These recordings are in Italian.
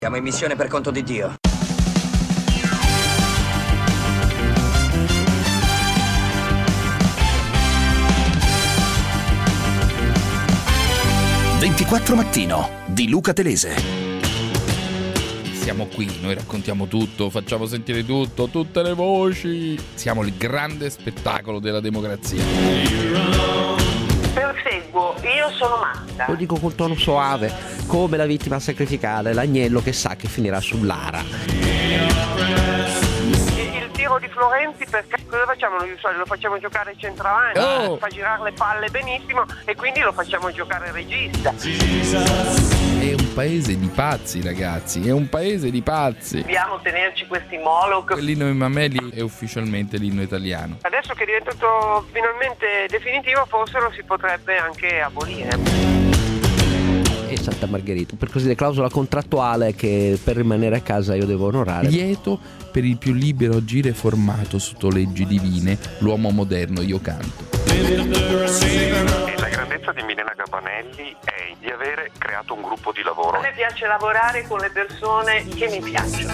Siamo in missione per conto di Dio. «24 Mattino» di Luca Telese. Siamo qui, noi raccontiamo tutto, facciamo sentire tutto, tutte le voci. Siamo il grande spettacolo della democrazia. Perseguo, io sono matta. Lo dico con tono soave, come la vittima sacrificale, l'agnello che sa che finirà sull'ara. Il tiro di Florenzi, perché cosa facciamo? Lo facciamo giocare centravanti, fa girare le palle benissimo e quindi lo facciamo giocare regista. È un paese di pazzi, ragazzi, è un paese di pazzi. Dobbiamo tenerci questi Moloch. L'inno di Mameli è ufficialmente l'inno italiano. Adesso che è diventato finalmente definitivo, forse lo si potrebbe anche abolire. E Santa Margherita, per così dire, clausola contrattuale che per rimanere a casa io devo onorare. Lieto per il più libero agire formato sotto leggi divine, l'uomo moderno io canto. La grandezza di Milena Gabanelli è di avere creato un gruppo di lavoro. A me piace lavorare con le persone che mi piacciono.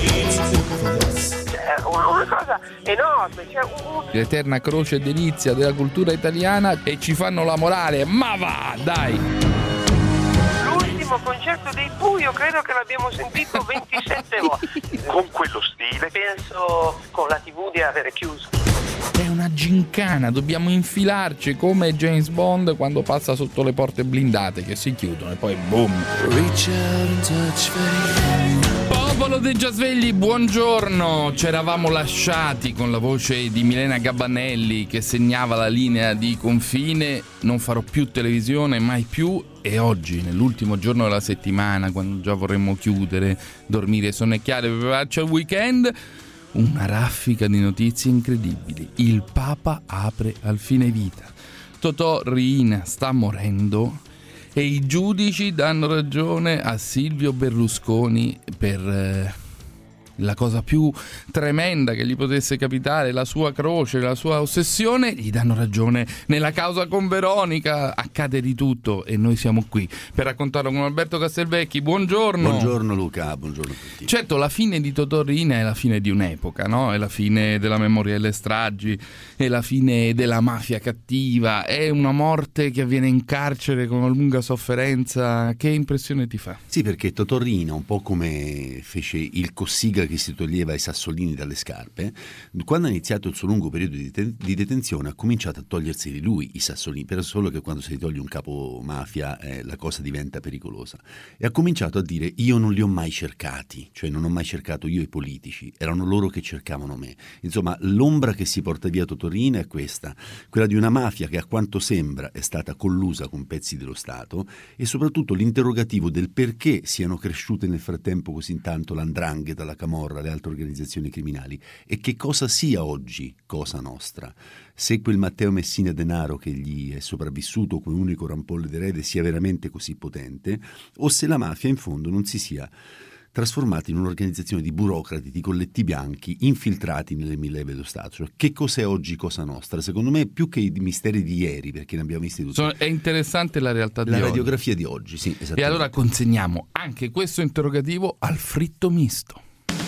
Una cosa enorme, L'eterna croce e delizia della cultura italiana, e ci fanno la morale, ma va, dai! L'ultimo concerto dei Pooh io credo che l'abbiamo sentito 27 volte. Con quello stile. Penso con la TV di avere chiuso. È una gincana, dobbiamo infilarci come James Bond quando passa sotto le porte blindate che si chiudono e poi boom. Popolo dei già svegli, buongiorno. Ci eravamo lasciati con la voce di Milena Gabanelli che segnava la linea di confine. Non farò più televisione, mai più. E oggi, nell'ultimo giorno della settimana, quando già vorremmo chiudere, dormire, sonnecchiare, prepararci al weekend, una raffica di notizie incredibili. Il Papa apre al fine vita. Totò Riina sta morendo e i giudici danno ragione a Silvio Berlusconi per la cosa più tremenda che gli potesse capitare, la sua croce, la sua ossessione. Gli danno ragione nella causa con Veronica. Accade di tutto e noi siamo qui per raccontarlo con Alberto Castelvecchi. Buongiorno. Buongiorno Luca, buongiorno a tutti. Certo, la fine di Totò Riina è la fine di un'epoca, no? È la fine della memoria delle stragi, è la fine della mafia cattiva, è una morte che avviene in carcere con una lunga sofferenza. Che impressione ti fa? Sì, perché Totò Riina, un po' come fece il Cossiga che si toglieva i sassolini dalle scarpe, quando ha iniziato il suo lungo periodo di detenzione ha cominciato a toglierseli lui i sassolini, per solo che quando si toglie un capo mafia la cosa diventa pericolosa, e ha cominciato a dire: io non li ho mai cercati, cioè non ho mai cercato io i politici, erano loro che cercavano me. Insomma, l'ombra che si porta via Totò Riina è questa, quella di una mafia che a quanto sembra è stata collusa con pezzi dello Stato, e soprattutto l'interrogativo del perché siano cresciute nel frattempo così tanto l''ndrangheta, la camorra, le altre organizzazioni criminali, e che cosa sia oggi Cosa Nostra. Se quel Matteo Messina Denaro che gli è sopravvissuto come unico rampolle d'erede sia veramente così potente, o se la mafia in fondo non si sia trasformata in un'organizzazione di burocrati, di colletti bianchi infiltrati nelle mille leve dello Stato. Cioè, che cos'è oggi Cosa Nostra? Secondo me più che i misteri di ieri, perché ne abbiamo visti tutti. È interessante la realtà di oggi. La radiografia di oggi, sì, esattamente. E allora consegniamo anche questo interrogativo al fritto misto.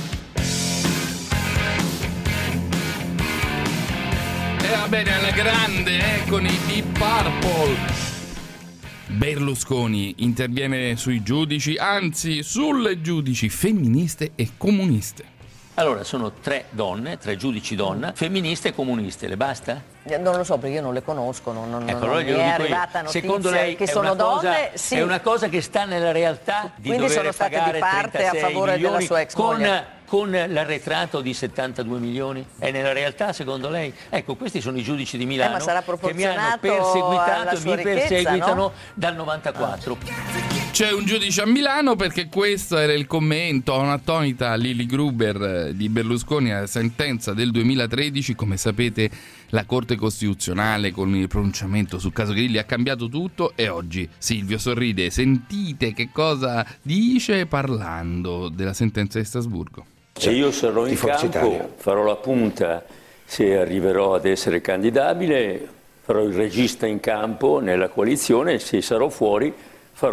E va bene, alla grande, con i Deep Purple. Berlusconi interviene sui giudici, anzi sulle giudici femministe e comuniste. Allora, sono 3 donne, 3 giudici donna, femministe e comuniste, le basta? Non lo so, perché io non le conosco, non allora mi è arrivata notizia. Secondo lei che sono donne, sì. È una cosa che sta nella realtà di quindi dover sono state pagare di parte a favore milioni della sua ex moglie. Con l'arretrato di 72 milioni? È nella realtà secondo lei? Ecco, questi sono i giudici di Milano ma sarà che mi hanno proporzionato alla perseguitato e sua mi ricchezza, perseguitano, no? Dal 94. C'è un giudice a Milano perché questo era il commento a un'attonita Lili Gruber di Berlusconi alla sentenza del 2013. Come sapete, la Corte Costituzionale con il pronunciamento sul caso Grilli ha cambiato tutto e oggi Silvio sorride. Sentite che cosa dice parlando della sentenza di Strasburgo. Se io sarò in campo, farò la punta se arriverò ad essere candidabile, farò il regista in campo nella coalizione, se sarò fuori farò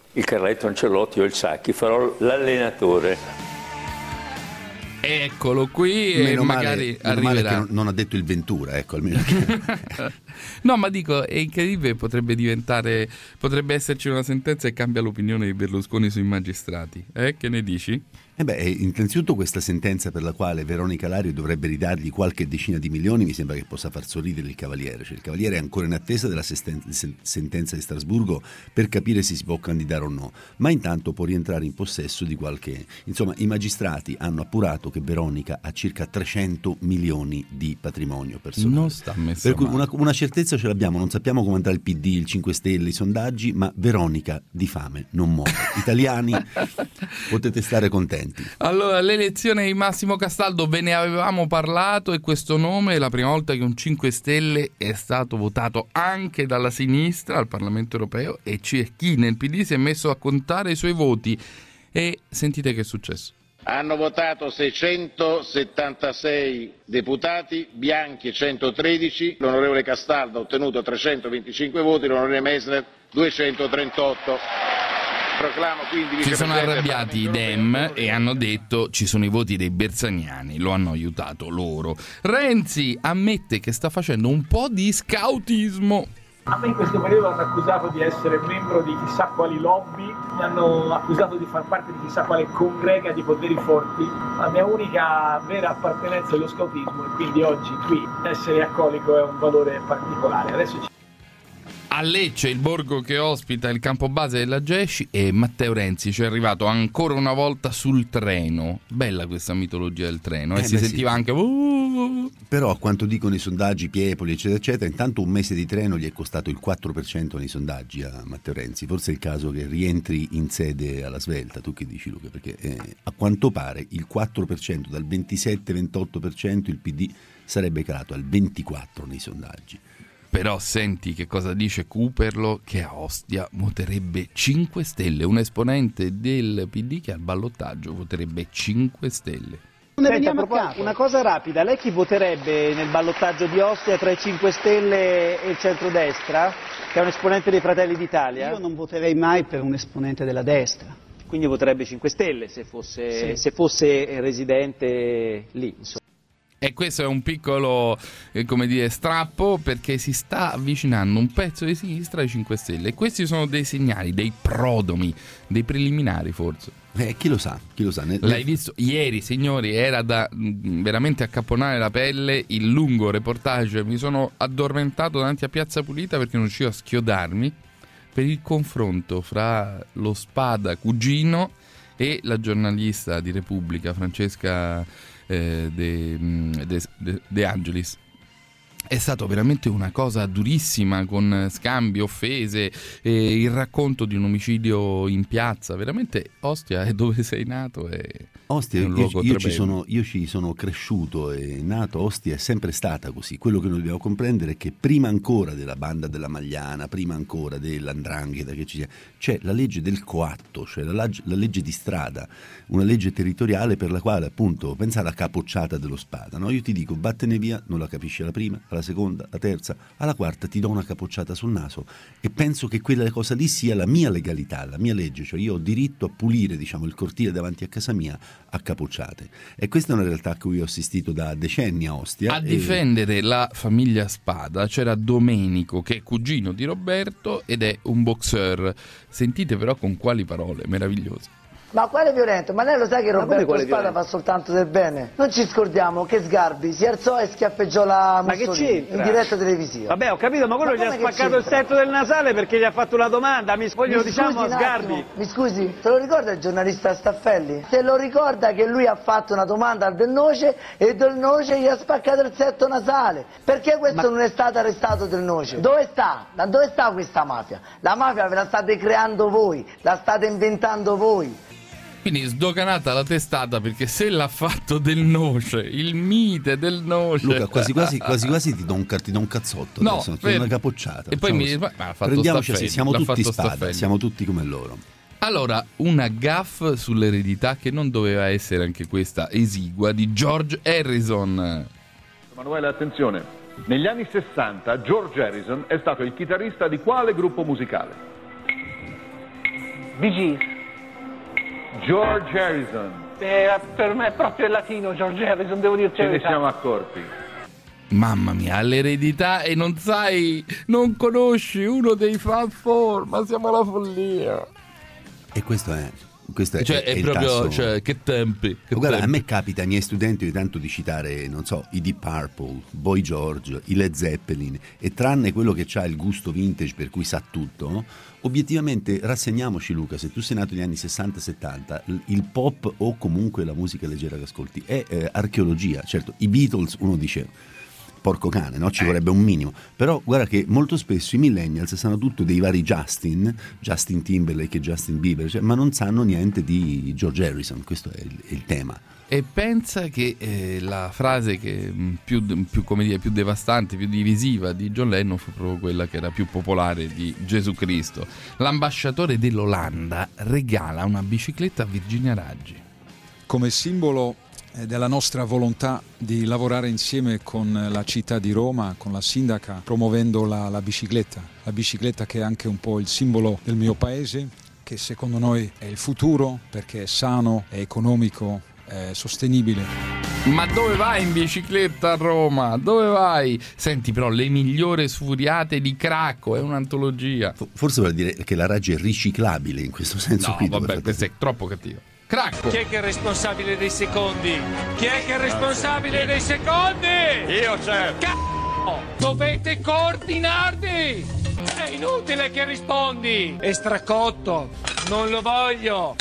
il Carletto Ancelotti o il Sacchi, farò l'allenatore. Eccolo qui e magari arriverà. Male che non ha detto il Ventura, ecco, almeno. No, ma dico, è incredibile, potrebbe esserci una sentenza e cambia l'opinione di Berlusconi sui magistrati. Che ne dici? Innanzitutto questa sentenza per la quale Veronica Lario dovrebbe ridargli qualche decina di milioni mi sembra che possa far sorridere il Cavaliere. Cioè, il Cavaliere è ancora in attesa della sentenza di Strasburgo per capire se si può candidare o no, ma intanto può rientrare in possesso di qualche... Insomma, i magistrati hanno appurato che Veronica ha circa 300 milioni di patrimonio personale. Non sta messa per cui male. una certezza ce l'abbiamo, non sappiamo come andrà il PD, il 5 Stelle, i sondaggi, ma Veronica di fame non muore. Italiani, potete stare contenti. Allora, l'elezione di Massimo Castaldo, ve ne avevamo parlato, e questo nome è la prima volta che un 5 Stelle è stato votato anche dalla sinistra al Parlamento europeo, e c'è chi nel PD si è messo a contare i suoi voti. E sentite che è successo. Hanno votato 676 deputati, bianchi 113, l'onorevole Castaldo ha ottenuto 325 voti, l'onorevole Messner 238. Proclamo quindi Si sono arrabbiati i Dem e hanno detto ci sono i voti dei bersaniani, lo hanno aiutato loro. Renzi ammette che sta facendo un po' di scautismo. A me in questo periodo hanno accusato di essere membro di chissà quali lobby, mi hanno accusato di far parte di chissà quale congrega di poteri forti. La mia unica vera appartenenza è lo scautismo, e quindi oggi qui essere accolico è un valore particolare. Adesso A Lecce, il borgo che ospita il campo base della GESCI, e Matteo Renzi ci è arrivato ancora una volta sul treno. Bella questa mitologia del treno, si sentiva anche... Però a quanto dicono i sondaggi, Piepoli eccetera eccetera, intanto un mese di treno gli è costato il 4% nei sondaggi a Matteo Renzi. Forse è il caso che rientri in sede alla svelta. Tu che dici, Luca? Perché a quanto pare il 4%, dal 27-28% il PD sarebbe calato al 24% nei sondaggi. Però senti che cosa dice Cooperlo, che a Ostia voterebbe 5 Stelle, un esponente del PD che al ballottaggio voterebbe 5 Stelle. Senta, una cosa rapida, lei chi voterebbe nel ballottaggio di Ostia tra i 5 Stelle e il centrodestra, che è un esponente dei Fratelli d'Italia? Io non voterei mai per un esponente della destra. Quindi voterebbe 5 Stelle se fosse residente lì, insomma. E questo è un piccolo, strappo, perché si sta avvicinando un pezzo di sinistra ai 5 Stelle. E questi sono dei segnali, dei prodomi, dei preliminari forse. Chi lo sa? L'hai visto? Ieri, signori, era da veramente accapponare la pelle il lungo reportage. Mi sono addormentato davanti a Piazza Pulita perché non riuscivo a schiodarmi per il confronto fra lo Spada cugino e la giornalista di Repubblica, Francesca De Angelis. È stato veramente una cosa durissima, con scambi, offese, il racconto di un omicidio in piazza. Veramente Ostia è dove sei nato, è Ostia, un luogo io ci sono cresciuto e nato. Ostia è sempre stata così. Quello che noi dobbiamo comprendere è che prima ancora della banda della Magliana, prima ancora dell''ndrangheta che ci sia, c'è la legge del coatto, cioè la legge di strada, una legge territoriale per la quale, appunto, pensa alla capocciata dello Spada, no? Io ti dico vattene via, non la capisci alla prima, alla seconda, alla terza, alla quarta ti do una capocciata sul naso, e penso che quella cosa lì sia la mia legalità, la mia legge, cioè io ho diritto a pulire, il cortile davanti a casa mia a capocciate. E questa è una realtà a cui ho assistito da decenni a Ostia. A difendere la famiglia Spada c'era Domenico, che è cugino di Roberto ed è un boxer. Sentite però con quali parole meravigliose. Ma quale violento? Ma lei lo sa che Roberto Spada fa soltanto del bene? Non ci scordiamo che Sgarbi si alzò e schiaffeggiò la Mussolini in diretta televisiva. Vabbè, ho capito, ma quello gli ha spaccato il setto del nasale perché gli ha fatto una domanda. Diciamo a Sgarbi. Mi scusi, te lo ricorda il giornalista Staffelli? Se lo ricorda che lui ha fatto una domanda al Del Noce e Del Noce gli ha spaccato il setto nasale? Perché questo non è stato arrestato Del Noce? Dove sta? Dove sta questa mafia? La mafia ve la state creando voi, la state inventando voi. Quindi sdoganata la testata, perché se l'ha fatto Del Noce, il mite Del Noce. Luca, quasi ti do un cazzotto, no, adesso, una capocciata. E poi mi dice, ma ha fatto prendiamoci, Staffelli, siamo tutti Spada, Spada, siamo tutti come loro. Allora, una gaffe sull'eredità che non doveva essere anche questa esigua di George Harrison. Emanuele, attenzione. Negli anni 60 George Harrison è stato il chitarrista di quale gruppo musicale? Bee Gees. George Harrison. Per me è proprio il latino George Harrison, devo dirti la Ce ne verità. siamo accorti. Mamma mia, l'eredità e non conosci uno dei Fab Four, ma siamo alla follia. E questo è È il proprio, tasso. che tempi. Guarda, a me capita ai miei studenti ogni tanto di citare, non so, i Deep Purple, Boy George, i Led Zeppelin, e tranne quello che ha il gusto vintage per cui sa tutto, obiettivamente rassegniamoci, Luca, se tu sei nato negli anni 60-70, il pop o comunque la musica leggera che ascolti è archeologia. Certo, i Beatles, uno dice porco cane, no? Ci vorrebbe un minimo, però guarda che molto spesso i millennials sanno tutto dei vari Justin Timberlake e Justin Bieber, ma non sanno niente di George Harrison. Questo è il tema. E pensa che la frase che più devastante, più divisiva di John Lennon fu proprio quella che era più popolare di Gesù Cristo. L'ambasciatore dell'Olanda regala una bicicletta a Virginia Raggi. Come simbolo della nostra volontà di lavorare insieme con la città di Roma, con la sindaca, promuovendo la bicicletta che è anche un po' il simbolo del mio paese, che secondo noi è il futuro perché è sano, è economico, è sostenibile. Ma dove vai in bicicletta a Roma? Dove vai? Senti però, le migliori sfuriate di Cracco, è un'antologia. Forse vuol dire che la Raggi è riciclabile in questo senso. No, qui. vabbè, questo è troppo cattivo. Cracco. Chi è che è responsabile dei secondi? Chi è che è responsabile dei secondi? Io, certo. Dovete coordinarvi! È inutile che rispondi! È stracotto! Non lo voglio!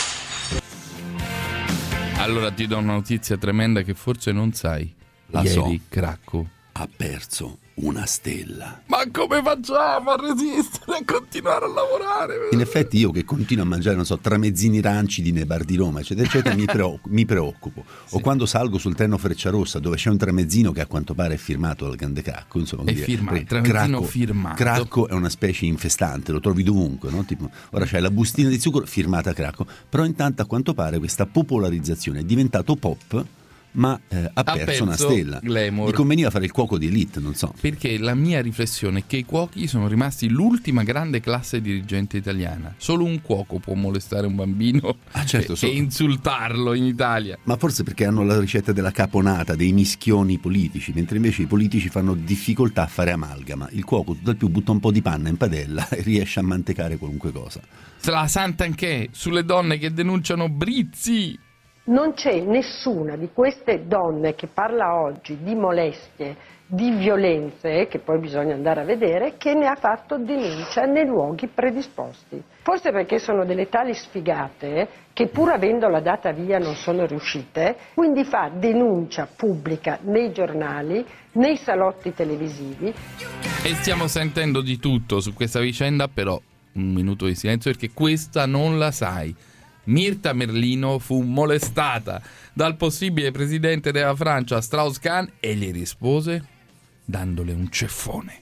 Allora ti do una notizia tremenda che forse non sai. La Ieri so. Cracco Ha perso una stella. Ma come facciamo a resistere e continuare a lavorare? In effetti io che continuo a mangiare, non so, tramezzini ranci di Nebar di Roma, eccetera, eccetera, mi preoccupo. Sì. O quando salgo sul treno Frecciarossa, dove c'è un tramezzino che a quanto pare è firmato dal grande Cracco. Insomma, È firmato, tramezzino firmato. Cracco è una specie infestante, lo trovi dovunque, no? Tipo, ora c'è la bustina di zucchero firmata Cracco, però intanto a quanto pare questa popolarizzazione è diventato pop, ma ha perso una stella. Glamour. Gli conveniva fare il cuoco di elite, non so. Perché la mia riflessione è che i cuochi sono rimasti l'ultima grande classe dirigente italiana. Solo un cuoco può molestare un bambino e insultarlo in Italia. Ma forse perché hanno la ricetta della caponata, dei mischioni politici, mentre invece i politici fanno difficoltà a fare amalgama. Il cuoco tutt'al più butta un po' di panna in padella e riesce a mantecare qualunque cosa. La Santanchè sulle donne che denunciano Brizzi. Non c'è nessuna di queste donne che parla oggi di molestie, di violenze, che poi bisogna andare a vedere, che ne ha fatto denuncia nei luoghi predisposti. Forse perché sono delle tali sfigate che pur avendola data via non sono riuscite, quindi fa denuncia pubblica nei giornali, nei salotti televisivi. E stiamo sentendo di tutto su questa vicenda, però un minuto di silenzio perché questa non la sai. Mirta Merlino fu molestata dal possibile presidente della Francia Strauss-Kahn e gli rispose dandole un ceffone.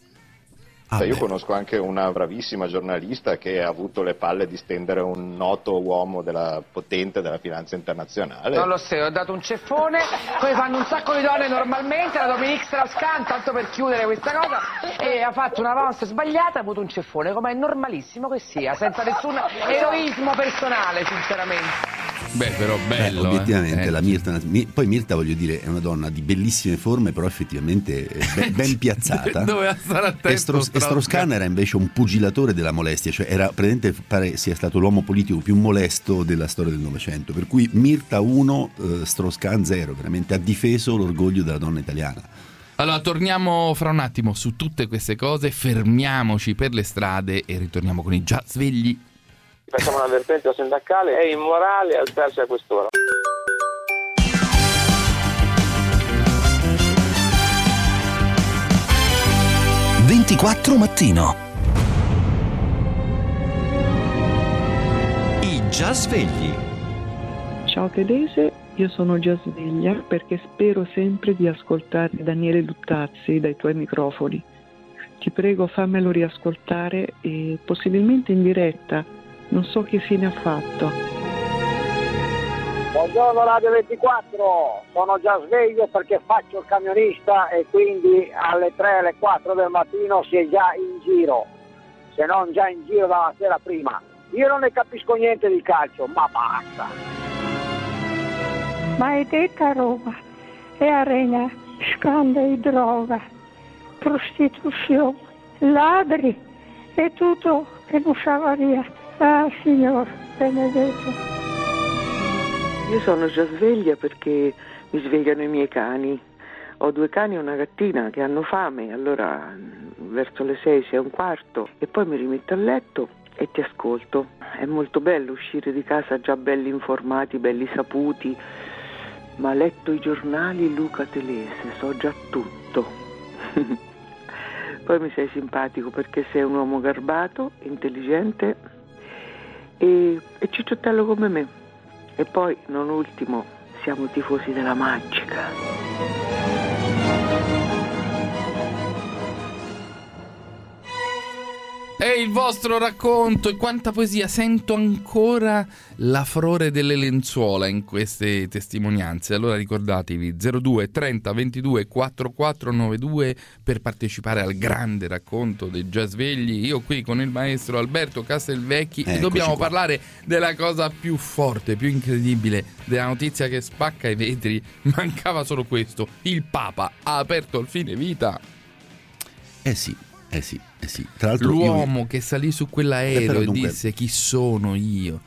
Io conosco anche una bravissima giornalista che ha avuto le palle di stendere un noto uomo potente della finanza internazionale. Non lo so, ho dato un ceffone, come fanno un sacco di donne normalmente, la Dominique Strauss-Kahn, tanto per chiudere questa cosa, e ha fatto una mossa sbagliata, ha avuto un ceffone, come è normalissimo che sia, senza nessun eroismo personale, sinceramente. Beh, però bello. Obiettivamente la Mirta, poi Mirta, voglio dire, è una donna di bellissime forme, però effettivamente ben piazzata. Doveva stare attento. E Strauss-Kahn era invece un pugilatore della molestia, cioè era presente, pare sia stato l'uomo politico più molesto della storia del Novecento, per cui Mirta 1, Strauss-Kahn 0, veramente ha difeso l'orgoglio della donna italiana. Allora torniamo fra un attimo su tutte queste cose, fermiamoci per le strade e ritorniamo con i già svegli. Facciamo un avvertimento sindacale, è immorale alzarsi a quest'ora. Mattino. I già svegli. Ciao Telese, io sono già sveglia perché spero sempre di ascoltare Daniele Luttazzi dai tuoi microfoni. Ti prego, fammelo riascoltare e possibilmente in diretta. Non so che fine ha fatto. Buongiorno Radio 24, sono già sveglio perché faccio il camionista e quindi alle 3, alle 4 del mattino si è già in giro, se non già in giro dalla sera prima. io non ne capisco niente di calcio, ma basta. Maledetta Roma è arena, scandalo di droga, prostituzione, ladri e tutto che non sa via. Ah, Signore, benedetto. Io sono già sveglia perché mi svegliano i miei cani. Ho 2 cani e una gattina che hanno fame, allora verso le 6, 6:15 e poi mi rimetto a letto e ti ascolto. È molto bello uscire di casa già belli informati, belli saputi, ma letto i giornali, Luca Telese, so già tutto. Poi mi sei simpatico perché sei un uomo garbato, intelligente e cicciottello come me. E poi, non ultimo, siamo tifosi della Magica. E il vostro racconto, e quanta poesia, sento ancora la furore delle lenzuola in queste testimonianze. Allora ricordatevi 02 30 22 4492 per partecipare al grande racconto dei già svegli. Io qui con il maestro Alberto Castelvecchi e dobbiamo parlare della cosa più forte, più incredibile, della notizia che spacca i vetri. Mancava solo questo: il Papa ha aperto il fine vita. Eh sì. Tra l'altro l'uomo che salì su quell'aereo e disse chi sono io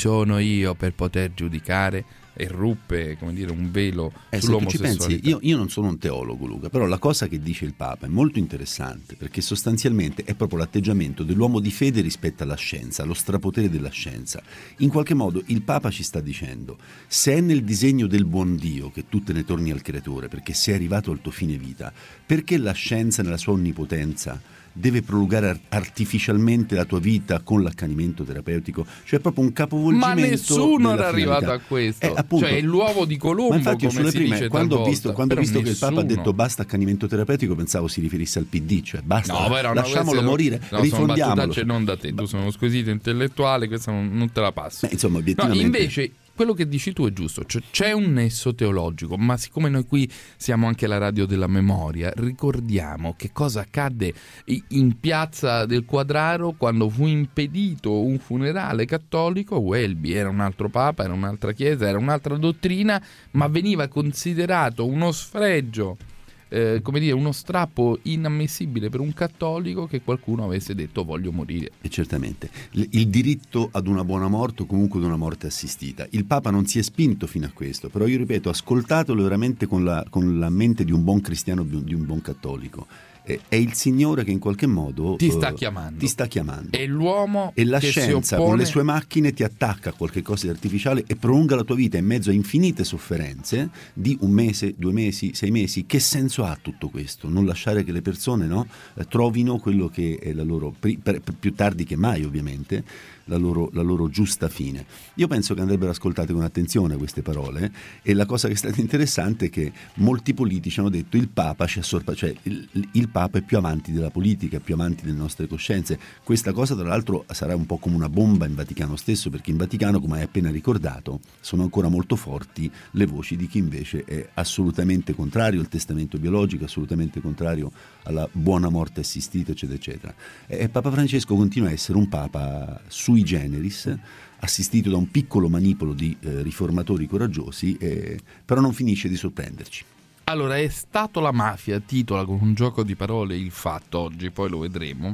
per poter giudicare, e ruppe, come dire, un velo sull'omosessualità. Se tu ci pensi, io non sono un teologo, Luca, però la cosa che dice il Papa è molto interessante, perché sostanzialmente è proprio l'atteggiamento dell'uomo di fede rispetto alla scienza, lo strapotere della scienza. In qualche modo il Papa ci sta dicendo: se è nel disegno del buon Dio che tu te ne torni al creatore, perché sei arrivato al tuo fine vita, perché la scienza nella sua onnipotenza deve prolungare artificialmente la tua vita con l'accanimento terapeutico? Cioè è proprio un capovolgimento. Ma nessuno era arrivato a questo. Appunto, cioè l'uovo di Colombo. Ma infatti come si dice quando ho visto nessuno. che il Papa ha detto basta accanimento terapeutico, pensavo si riferisse al PD, cioè basta, lasciamolo morire, rifondiamolo. Non da te, tu sei uno squisito intellettuale, questa non te la passo. Insomma, obiettivamente. Invece quello che dici tu è giusto, cioè, c'è un nesso teologico, ma siccome noi qui siamo anche la radio della memoria, ricordiamo che cosa accadde in piazza del Quadraro quando fu impedito un funerale cattolico a Welby. Era un altro papa, era un'altra chiesa, era un'altra dottrina, ma veniva considerato uno sfregio, come dire, uno strappo inammissibile per un cattolico che qualcuno avesse detto voglio morire. E certamente il diritto ad una buona morte o comunque ad una morte assistita. Il Papa non si è spinto fino a questo, però io ripeto, ascoltatelo veramente con la mente di un buon cristiano, di un buon cattolico. È il Signore che in qualche modo ti sta chiamando. E l'uomo e la che scienza con le sue macchine ti attacca a qualche cosa di artificiale e prolunga la tua vita in mezzo a infinite sofferenze di 1 mese, 2 mesi, 6 mesi. Che senso ha tutto questo? Non lasciare che le persone trovino quello che è la loro, più tardi che mai ovviamente, la loro giusta fine. Io penso che andrebbero ascoltate con attenzione queste parole, e la cosa che è stata interessante è che molti politici hanno detto il Papa ci ha cioè il Papa è più avanti della politica, è più avanti delle nostre coscienze. Questa cosa tra l'altro sarà un po' come una bomba in Vaticano stesso, perché in Vaticano, come hai appena ricordato, sono ancora molto forti le voci di chi invece è assolutamente contrario al testamento biologico, assolutamente contrario alla buona morte assistita, eccetera eccetera. E Papa Francesco continua a essere un Papa sui generis, assistito da un piccolo manipolo di riformatori coraggiosi, però non finisce di sorprenderci. Allora, è stato la mafia, titola con un gioco di parole il Fatto oggi, poi lo vedremo,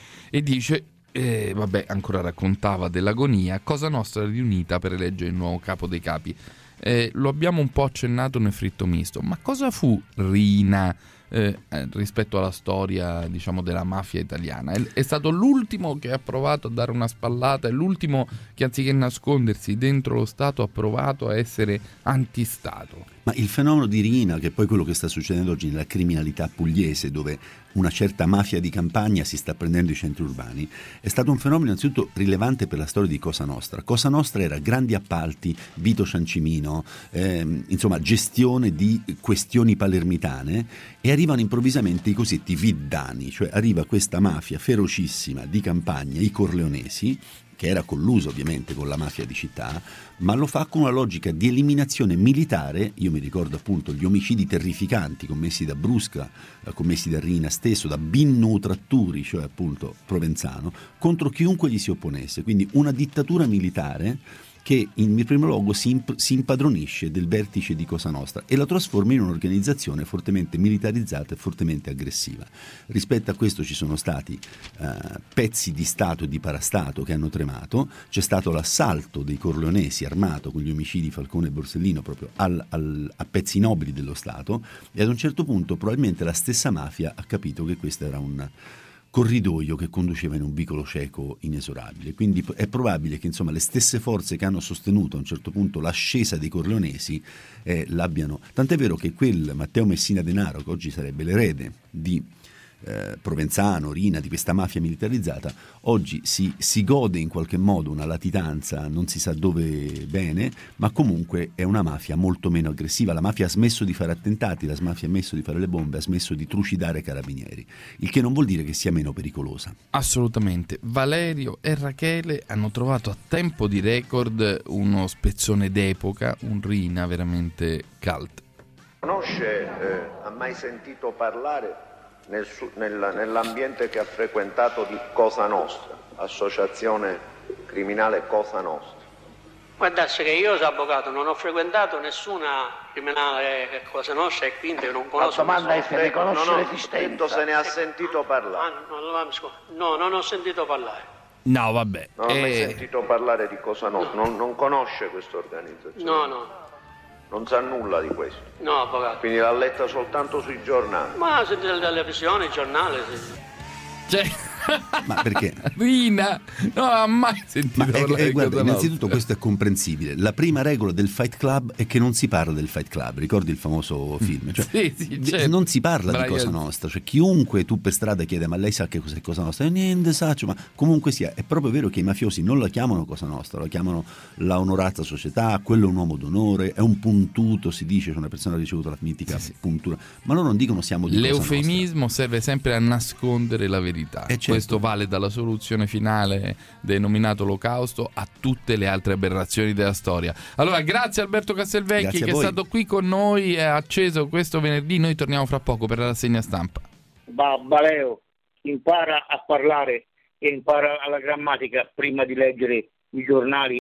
e dice, ancora raccontava dell'agonia, Cosa Nostra riunita per eleggere il nuovo capo dei capi. Lo abbiamo un po' accennato nel fritto misto, ma cosa fu Riina rispetto alla storia, diciamo, della mafia italiana? È stato l'ultimo che ha provato a dare una spallata, è l'ultimo che, anziché nascondersi dentro lo Stato, ha provato a essere antistato. Ma il fenomeno di Riina, che è poi quello che sta succedendo oggi nella criminalità pugliese, dove una certa mafia di campagna si sta prendendo i centri urbani, è stato un fenomeno innanzitutto rilevante per la storia di Cosa Nostra. Cosa Nostra era grandi appalti, Vito Ciancimino, insomma gestione di questioni palermitane, e arrivano improvvisamente i cosiddetti viddani, cioè arriva questa mafia ferocissima di campagna, i corleonesi, che era colluso ovviamente con la mafia di città, ma lo fa con una logica di eliminazione militare. Io mi ricordo appunto gli omicidi terrificanti commessi da Brusca, commessi da Riina stesso, da Binno Tratturi, cioè appunto Provenzano, contro chiunque gli si opponesse, quindi una dittatura militare che in primo luogo si impadronisce del vertice di Cosa Nostra e la trasforma in un'organizzazione fortemente militarizzata e fortemente aggressiva. Rispetto a questo ci sono stati pezzi di Stato e di parastato che hanno tremato, c'è stato l'assalto dei corleonesi armato con gli omicidi Falcone e Borsellino proprio a pezzi nobili dello Stato, e ad un certo punto probabilmente la stessa mafia ha capito che questo era un corridoio che conduceva in un vicolo cieco inesorabile. Quindi è probabile che insomma le stesse forze che hanno sostenuto a un certo punto l'ascesa dei corleonesi l'abbiano. Tant'è vero che quel Matteo Messina Denaro, che oggi sarebbe l'erede di Provenzano, Riina, di questa mafia militarizzata, oggi si gode in qualche modo una latitanza, non si sa dove bene, ma comunque è una mafia molto meno aggressiva. La mafia ha smesso di fare attentati, la mafia ha smesso di fare le bombe, ha smesso di trucidare carabinieri, il che non vuol dire che sia meno pericolosa. Assolutamente. Valerio e Rachele hanno trovato a tempo di record uno spezzone d'epoca, un Riina veramente cult. Conosce, ha mai sentito parlare nell'ambiente che ha frequentato di Cosa Nostra, associazione criminale Cosa Nostra? Guardarsi che io sono avvocato, non ho frequentato nessuna criminale Cosa Nostra e quindi non conosco. La domanda è se ne conosce l'esistenza. Se ne ha sentito parlare? No, non ho sentito parlare. No, vabbè. Non ho mai sentito parlare di Cosa Nostra, non conosce questa organizzazione? No. Non sa nulla di questo? No, avvocato. Quindi l'ha letta soltanto sui giornali? Ma sentite la televisione, il giornale, sì. Cioè, ma perché? Rina, no, ha mai sentito parlare di guarda, Cosa innanzitutto Nostra. questo è comprensibile. La prima regola del Fight Club è che non si parla del Fight Club, ricordi il famoso film? Cioè, sì, certo. Non si parla Brian. di Cosa Nostra, cioè chiunque tu per strada chiede ma lei sa che cos'è Cosa Nostra? Niente saccio, ma comunque sia, è proprio vero che i mafiosi non la chiamano Cosa Nostra, la chiamano la onorata società, quello è un uomo d'onore, è un puntuto, si dice, c'è una persona che ha ricevuto la mitica puntura, ma loro non dicono siamo di Cosa Nostra. L'eufemismo serve sempre a nascondere la verità. Certo. Questo vale dalla soluzione finale denominato Olocausto a tutte le altre aberrazioni della storia. Allora, grazie Alberto Castelvecchi, Grazie a che è voi. stato qui con noi, è acceso questo venerdì. Noi torniamo fra poco per la rassegna stampa. Valeo, impara a parlare e impara la grammatica prima di leggere i giornali